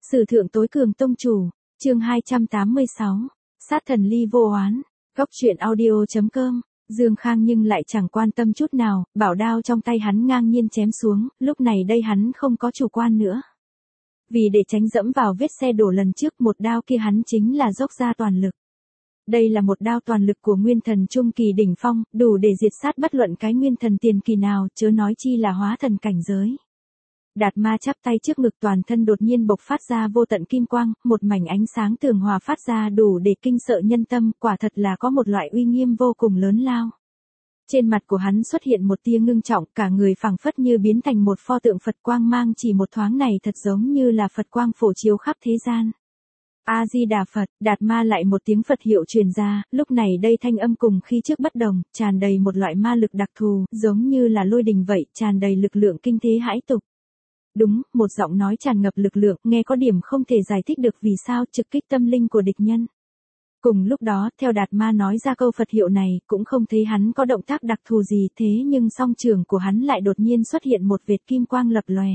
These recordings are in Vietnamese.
Sử thượng tối cường tông chủ, chương 286, sát thần ly vô oán, góc truyện audio.com, Dương Khang nhưng lại chẳng quan tâm chút nào, bảo đao trong tay hắn ngang nhiên chém xuống, lúc này đây hắn không có chủ quan nữa. Vì để tránh dẫm vào vết xe đổ lần trước, một đao kia hắn chính là dốc ra toàn lực. Đây là một đao toàn lực của nguyên thần trung kỳ đỉnh phong, đủ để diệt sát bất luận cái nguyên thần tiền kỳ nào, chớ nói chi là hóa thần cảnh giới. Đạt Ma chắp tay trước ngực, toàn thân đột nhiên bộc phát ra vô tận kim quang, một mảnh ánh sáng tường hòa phát ra đủ để kinh sợ nhân tâm, quả thật là có một loại uy nghiêm vô cùng lớn lao. Trên mặt của hắn xuất hiện một tia ngưng trọng, cả người phảng phất như biến thành một pho tượng Phật, quang mang chỉ một thoáng này thật giống như là Phật quang phổ chiếu khắp thế gian. A-di-đà Phật, Đạt Ma lại một tiếng Phật hiệu truyền ra, lúc này đây thanh âm cùng khi trước bất đồng, tràn đầy một loại ma lực đặc thù, giống như là lôi đình vậy, tràn đầy lực lượng kinh thế hãi tục. Đúng, một giọng nói tràn ngập lực lượng, nghe có điểm không thể giải thích được vì sao, trực kích tâm linh của địch nhân. Cùng lúc đó, theo Đạt Ma nói ra câu Phật hiệu này, cũng không thấy hắn có động tác đặc thù gì, thế nhưng song trường của hắn lại đột nhiên xuất hiện một vệt kim quang lập lòe.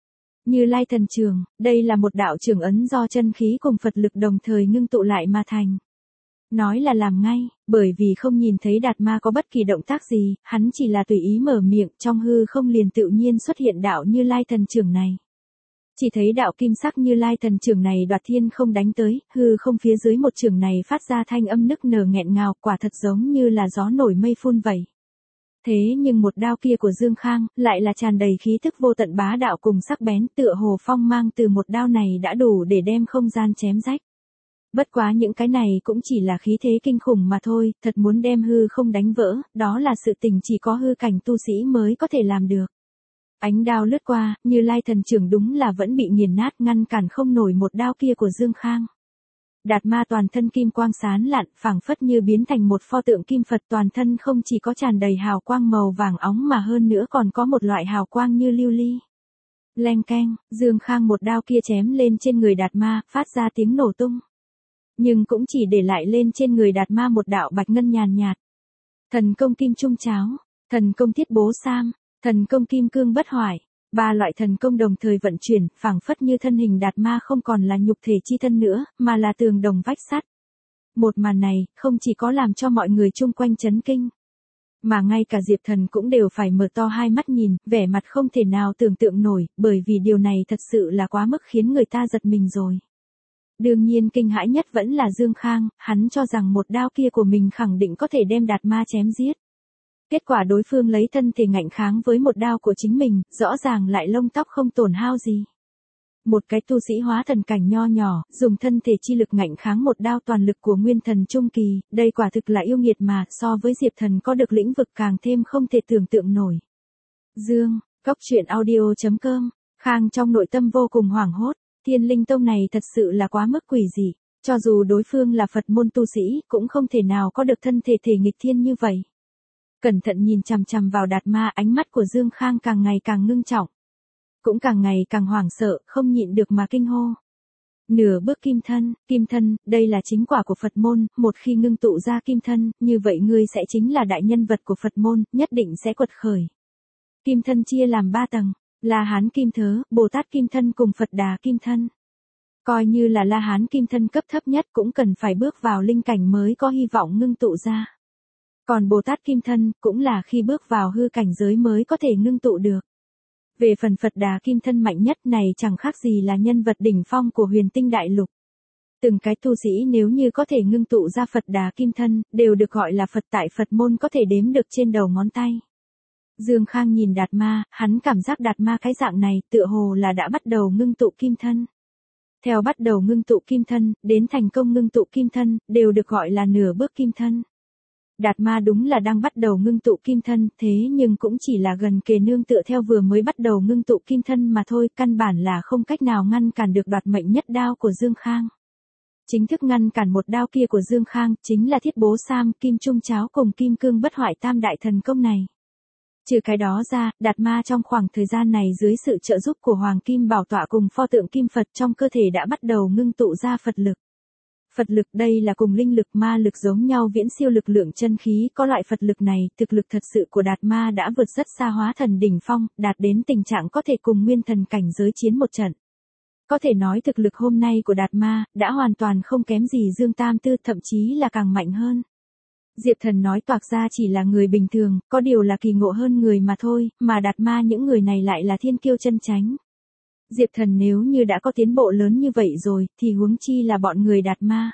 Như Lai thần trường, đây là một đạo trường ấn do chân khí cùng Phật lực đồng thời ngưng tụ lại mà thành. Nói là làm ngay, bởi vì không nhìn thấy Đạt Ma có bất kỳ động tác gì, hắn chỉ là tùy ý mở miệng, trong hư không liền tự nhiên xuất hiện đạo Như Lai thần trường này. Chỉ thấy đạo kim sắc Như Lai thần trường này đoạt thiên không đánh tới, hư không phía dưới một trường này phát ra thanh âm nức nở nghẹn ngào, quả thật giống như là gió nổi mây phun vậy. Thế nhưng một đao kia của Dương Khang, lại là tràn đầy khí thức vô tận bá đạo cùng sắc bén, tựa hồ phong mang từ một đao này đã đủ để đem không gian chém rách. Bất quá những cái này cũng chỉ là khí thế kinh khủng mà thôi, thật muốn đem hư không đánh vỡ, đó là sự tình chỉ có hư cảnh tu sĩ mới có thể làm được. Ánh đao lướt qua, Như Lai thần trường đúng là vẫn bị nghiền nát, ngăn cản không nổi một đao kia của Dương Khang. Đạt Ma toàn thân kim quang sáng lạn, phảng phất như biến thành một pho tượng kim Phật, toàn thân không chỉ có tràn đầy hào quang màu vàng óng mà hơn nữa còn có một loại hào quang như lưu ly. Leng keng, Dương Khang một đao kia chém lên trên người Đạt Ma, phát ra tiếng nổ tung. Nhưng cũng chỉ để lại lên trên người Đạt Ma một đạo bạch ngân nhàn nhạt. Thần công kim trung cháo, thần công thiết bố sam, thần công kim cương bất hoại. Ba loại thần công đồng thời vận chuyển, phảng phất như thân hình Đạt Ma không còn là nhục thể chi thân nữa, mà là tường đồng vách sắt. Một màn này, không chỉ có làm cho mọi người chung quanh chấn kinh, mà ngay cả Diệp Thần cũng đều phải mở to hai mắt nhìn, vẻ mặt không thể nào tưởng tượng nổi, bởi vì điều này thật sự là quá mức khiến người ta giật mình rồi. Đương nhiên kinh hãi nhất vẫn là Dương Khang, hắn cho rằng một đao kia của mình khẳng định có thể đem Đạt Ma chém giết. Kết quả đối phương lấy thân thể ngạnh kháng với một đao của chính mình, rõ ràng lại lông tóc không tổn hao gì. Một cái tu sĩ hóa thần cảnh nho nhỏ, dùng thân thể chi lực ngạnh kháng một đao toàn lực của nguyên thần trung kỳ, đây quả thực là yêu nghiệt mà, so với Diệp Thần có được lĩnh vực càng thêm không thể tưởng tượng nổi. Dương, góc truyện audio.com, Khang trong nội tâm vô cùng hoảng hốt, Thiên Linh Tông này thật sự là quá mức quỷ dị, cho dù đối phương là Phật môn tu sĩ, cũng không thể nào có được thân thể thể nghịch thiên như vậy. Cẩn thận nhìn chằm chằm vào Đạt Ma, ánh mắt của Dương Khang càng ngày càng ngưng trọng. Cũng càng ngày càng hoảng sợ, không nhịn được mà kinh hô. Nửa bước kim thân, đây là chính quả của Phật môn, một khi ngưng tụ ra kim thân, như vậy ngươi sẽ chính là đại nhân vật của Phật môn, nhất định sẽ quật khởi. Kim thân chia làm 3 tầng, La Hán Kim Thớ, Bồ Tát Kim Thân cùng Phật Đà Kim Thân. Coi như là La Hán Kim Thân cấp thấp nhất cũng cần phải bước vào linh cảnh mới có hy vọng ngưng tụ ra. Còn Bồ Tát Kim Thân, cũng là khi bước vào hư cảnh giới mới có thể ngưng tụ được. Về phần Phật Đà Kim Thân mạnh nhất này chẳng khác gì là nhân vật đỉnh phong của huyền tinh đại lục. Từng cái tu sĩ nếu như có thể ngưng tụ ra Phật Đà Kim Thân, đều được gọi là Phật tại Phật môn, có thể đếm được trên đầu ngón tay. Dương Khang nhìn Đạt Ma, hắn cảm giác Đạt Ma cái dạng này tựa hồ là đã bắt đầu ngưng tụ kim thân. Theo bắt đầu ngưng tụ kim thân, đến thành công ngưng tụ kim thân, đều được gọi là nửa bước kim thân. Đạt Ma đúng là đang bắt đầu ngưng tụ kim thân, thế nhưng cũng chỉ là gần kề nương tựa theo vừa mới bắt đầu ngưng tụ kim thân mà thôi, căn bản là không cách nào ngăn cản được đoạt mệnh nhất đao của Dương Khang. Chính thức ngăn cản một đao kia của Dương Khang, chính là thiết bố sam, kim trung cháo cùng kim cương bất hoại tam đại thần công này. Trừ cái đó ra, Đạt Ma trong khoảng thời gian này dưới sự trợ giúp của Hoàng Kim Bảo Tọa cùng pho tượng Kim Phật trong cơ thể đã bắt đầu ngưng tụ ra Phật lực. Phật lực đây là cùng linh lực ma lực giống nhau, viễn siêu lực lượng chân khí, có loại Phật lực này, thực lực thật sự của Đạt Ma đã vượt rất xa hóa thần đỉnh phong, đạt đến tình trạng có thể cùng nguyên thần cảnh giới chiến một trận. có thể nói thực lực hôm nay của Đạt Ma, đã hoàn toàn không kém gì Dương Tam Tư, thậm chí là càng mạnh hơn. Diệp Thần nói toạc ra chỉ là người bình thường, có điều là kỳ ngộ hơn người mà thôi, mà Đạt Ma những người này lại là thiên kiêu chân chánh. Diệp Thần nếu như đã có tiến bộ lớn như vậy rồi, thì huống chi là bọn người Đạt Ma.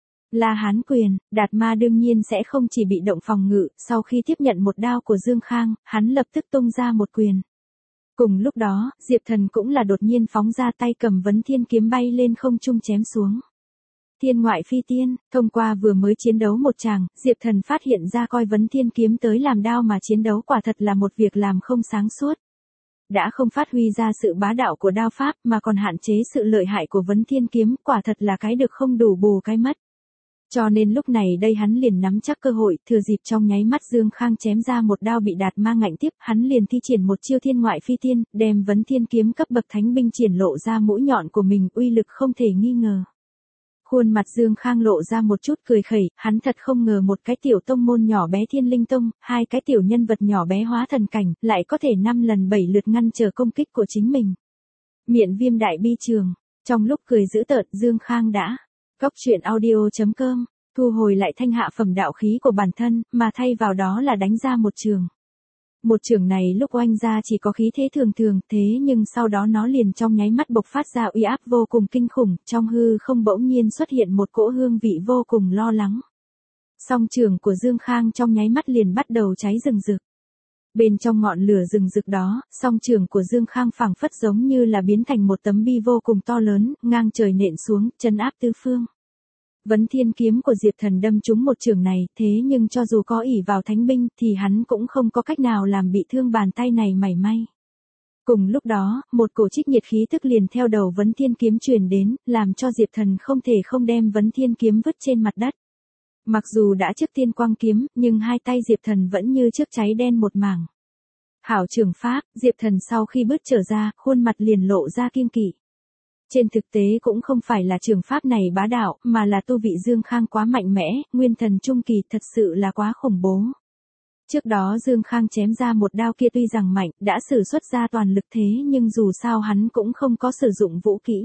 La Hán quyền, Đạt Ma đương nhiên sẽ không chỉ bị động phòng ngự, sau khi tiếp nhận một đao của Dương Khang, hắn lập tức tung ra một quyền. Cùng lúc đó, Diệp Thần cũng là đột nhiên phóng ra tay cầm vấn thiên kiếm bay lên không trung chém xuống. Thiên ngoại phi tiên, thông qua vừa mới chiến đấu một tràng, Diệp Thần phát hiện ra coi vấn thiên kiếm tới làm đao mà chiến đấu quả thật là một việc làm không sáng suốt. Đã không phát huy ra sự bá đạo của đao pháp mà còn hạn chế sự lợi hại của vấn thiên kiếm, quả thật là cái được không đủ bù cái mất. Cho nên lúc này đây hắn liền nắm chắc cơ hội, thừa dịp trong nháy mắt Dương Khang chém ra một đao bị Đạt Ma ngạnh tiếp, hắn liền thi triển một chiêu thiên ngoại phi tiên, đem vấn thiên kiếm cấp bậc thánh binh triển lộ ra mũi nhọn của mình, uy lực không thể nghi ngờ. Khuôn mặt Dương Khang lộ ra một chút cười khẩy, hắn thật không ngờ một cái tiểu tông môn nhỏ bé Thiên Linh Tông, hai cái tiểu nhân vật nhỏ bé hóa thần cảnh, lại có thể 5 lần 7 lượt ngăn trở công kích của chính mình. Miện Viêm đại bi trường, trong lúc cười dữ tợn, Dương Khang đã Cóc truyện audio.com, thu hồi lại thanh hạ phẩm đạo khí của bản thân, mà thay vào đó là đánh ra một trường. Một trường này lúc oanh ra chỉ có khí thế thường thường, thế nhưng sau đó nó liền trong nháy mắt bộc phát ra uy áp vô cùng kinh khủng, trong hư không bỗng nhiên xuất hiện một cỗ hương vị vô cùng lo lắng. Song trường của Dương Khang trong nháy mắt liền bắt đầu cháy rừng rực. Bên trong ngọn lửa rừng rực đó, song trường của Dương Khang phảng phất giống như là biến thành một tấm bi vô cùng to lớn, ngang trời nện xuống, trấn áp tứ phương. Vấn thiên kiếm của Diệp Thần đâm trúng một trường này, thế nhưng cho dù có ỷ vào thánh binh, thì hắn cũng không có cách nào làm bị thương bàn tay này mảy may. Cùng lúc đó, một cổ trích nhiệt khí tức liền theo đầu vấn thiên kiếm truyền đến, làm cho Diệp Thần không thể không đem vấn thiên kiếm vứt trên mặt đất. Mặc dù đã trước tiên quang kiếm, nhưng hai tay Diệp Thần vẫn như trước cháy đen một mảng. Hảo trường pháp, Diệp Thần sau khi bước trở ra, khuôn mặt liền lộ ra kiêng kỵ. Trên thực tế cũng không phải là trường pháp này bá đạo, mà là tu vị Dương Khang quá mạnh mẽ, nguyên thần trung kỳ thật sự là quá khủng bố. Trước đó Dương Khang chém ra một đao kia tuy rằng mạnh, đã sử xuất ra toàn lực thế nhưng dù sao hắn cũng không có sử dụng vũ kỹ.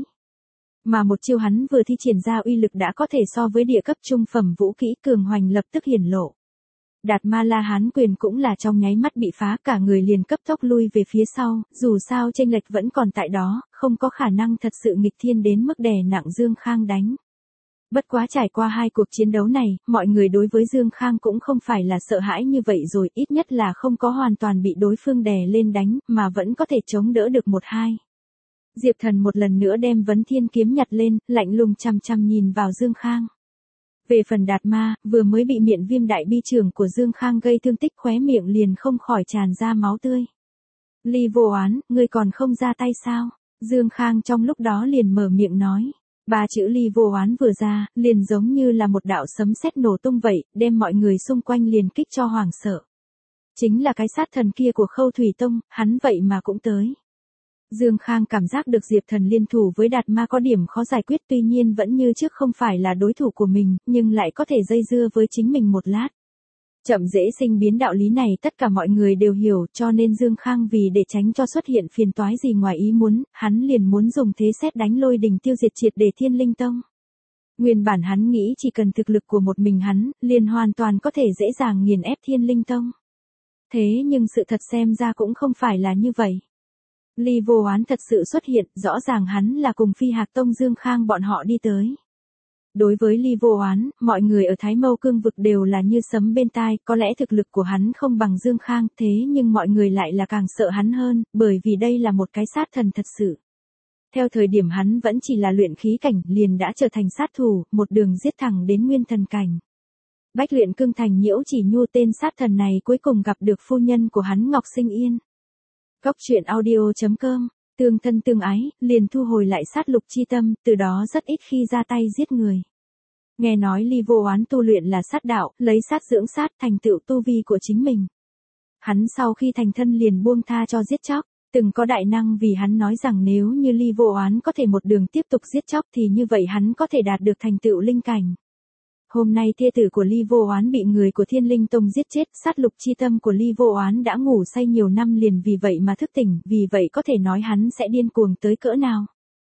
Mà một chiêu hắn vừa thi triển ra uy lực đã có thể so với địa cấp trung phẩm vũ kỹ cường hoành lập tức hiển lộ. Đạt Ma La Hán quyền cũng là trong nháy mắt bị phá, cả người liền cấp tốc lui về phía sau, dù sao chênh lệch vẫn còn tại đó, không có khả năng thật sự nghịch thiên đến mức đè nặng Dương Khang đánh. Bất quá trải qua hai cuộc chiến đấu này, mọi người đối với Dương Khang cũng không phải là sợ hãi như vậy rồi, ít nhất là không có hoàn toàn bị đối phương đè lên đánh, mà vẫn có thể chống đỡ được một hai. Diệp Thần một lần nữa đem vấn thiên kiếm nhặt lên, lạnh lùng chằm chằm nhìn vào Dương Khang. Về phần Đạt Ma, vừa mới bị miện viêm đại bi trường của Dương Khang gây thương tích, khóe miệng liền không khỏi tràn ra máu tươi. Ly Vô Oán, ngươi còn không ra tay sao? Dương Khang trong lúc đó liền mở miệng nói. Ba chữ Ly Vô Oán vừa ra, liền giống như là một đạo sấm sét nổ tung vậy, đem mọi người xung quanh liền kích cho hoảng sợ. Chính là cái sát thần kia của Khâu Thủy Tông, hắn vậy mà cũng tới. Dương Khang cảm giác được Diệp Thần liên thủ với Đạt Ma có điểm khó giải quyết, tuy nhiên vẫn như trước không phải là đối thủ của mình, nhưng lại có thể dây dưa với chính mình một lát. Chậm dễ sinh biến đạo lý này tất cả mọi người đều hiểu, cho nên Dương Khang vì để tránh cho xuất hiện phiền toái gì ngoài ý muốn, hắn liền muốn dùng thế sét đánh lôi đình tiêu diệt triệt để Thiên Linh Tông. Nguyên bản hắn nghĩ chỉ cần thực lực của một mình hắn, liền hoàn toàn có thể dễ dàng nghiền ép Thiên Linh Tông. Thế nhưng sự thật xem ra cũng không phải là như vậy. Ly Vô Oán thật sự xuất hiện, rõ ràng hắn là cùng Phi Hạc Tông Dương Khang bọn họ đi tới. Đối với Ly Vô Oán, mọi người ở Thái Mâu Cương vực đều là như sấm bên tai, có lẽ thực lực của hắn không bằng Dương Khang, thế nhưng mọi người lại là càng sợ hắn hơn, bởi vì đây là một cái sát thần thật sự. Theo thời điểm hắn vẫn chỉ là luyện khí cảnh, liền đã trở thành sát thủ, một đường giết thẳng đến nguyên thần cảnh. Bách Luyện Cương Thành Nhiễu Chỉ Nhu tên sát thần này cuối cùng gặp được phu nhân của hắn Ngọc Sinh Yên. Cóc truyện audio.com, tương thân tương ái, liền thu hồi lại sát lục chi tâm, từ đó rất ít khi ra tay giết người. Nghe nói Ly Vô Oán tu luyện là sát đạo, lấy sát dưỡng sát, thành tựu tu vi của chính mình. Hắn sau khi thành thân liền buông tha cho giết chóc, từng có đại năng vì hắn nói rằng nếu như Ly Vô Oán có thể một đường tiếp tục giết chóc thì như vậy hắn có thể đạt được thành tựu linh cảnh. Hôm nay thê tử của Ly Vô Oán bị người của Thiên Linh Tông giết chết, sát lục chi tâm của Ly Vô Oán đã ngủ say nhiều năm liền vì vậy mà thức tỉnh, vì vậy có thể nói hắn sẽ điên cuồng tới cỡ nào.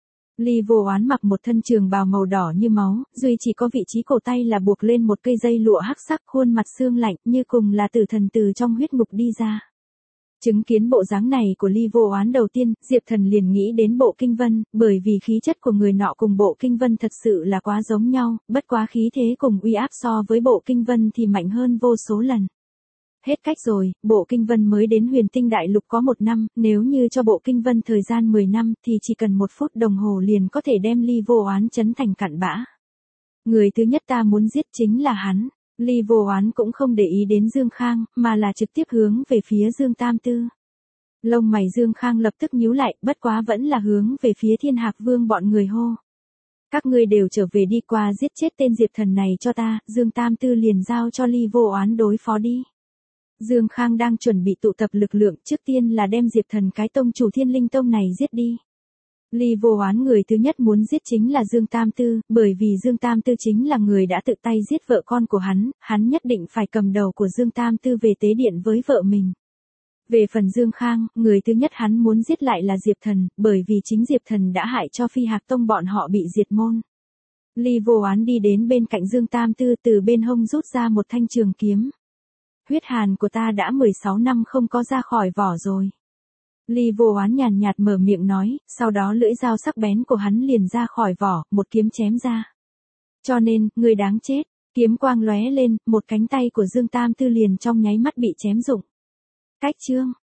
Ly Vô Oán mặc một thân trường bào màu đỏ như máu, duy chỉ có vị trí cổ tay là buộc lên một cây dây lụa hắc sắc, khuôn mặt xương lạnh như cùng là tử thần từ trong huyết ngục đi ra. Chứng kiến bộ dáng này của Ly Vô Oán đầu tiên, Diệp Thần liền nghĩ đến Bộ Kinh Vân, bởi vì khí chất của người nọ cùng Bộ Kinh Vân thật sự là quá giống nhau, bất quá khí thế cùng uy áp so với Bộ Kinh Vân thì mạnh hơn vô số lần. Hết cách rồi, Bộ Kinh Vân mới đến Huyền Tinh Đại Lục có 1 năm, nếu như cho Bộ Kinh Vân thời gian 10 năm thì chỉ cần 1 phút đồng hồ liền có thể đem Ly Vô Oán chấn thành cặn bã. Người thứ nhất ta muốn giết chính là hắn. Ly Vô Oán cũng không để ý đến Dương Khang, mà là trực tiếp hướng về phía Dương Tam Tư. Lông mày Dương Khang lập tức nhíu lại, bất quá vẫn là hướng về phía Thiên Hạc Vương bọn người hô. Các ngươi đều trở về đi, qua giết chết tên Diệp Thần này cho ta, Dương Tam Tư liền giao cho Ly Vô Oán đối phó đi. Dương Khang đang chuẩn bị tụ tập lực lượng, trước tiên là đem Diệp Thần cái tông chủ Thiên Linh Tông này giết đi. Ly Vô Oán người thứ nhất muốn giết chính là Dương Tam Tư, bởi vì Dương Tam Tư chính là người đã tự tay giết vợ con của hắn nhất định phải cầm đầu của Dương Tam Tư về tế điện với vợ mình. Về phần Dương Khang, người thứ nhất hắn muốn giết lại là Diệp Thần, bởi vì chính Diệp Thần đã hại cho Phi Hạc Tông bọn họ bị diệt môn. Ly Vô Oán đi đến bên cạnh Dương Tam Tư, từ bên hông rút ra một thanh trường kiếm. Huyết hàn của ta đã 16 năm không có ra khỏi vỏ rồi. Ly Vô Oán nhàn nhạt mở miệng nói, sau đó lưỡi dao sắc bén của hắn liền ra khỏi vỏ, một kiếm chém ra. Cho nên, người đáng chết, kiếm quang lóe lên, một cánh tay của Dương Tam Tư liền trong nháy mắt bị chém rụng. Cách chương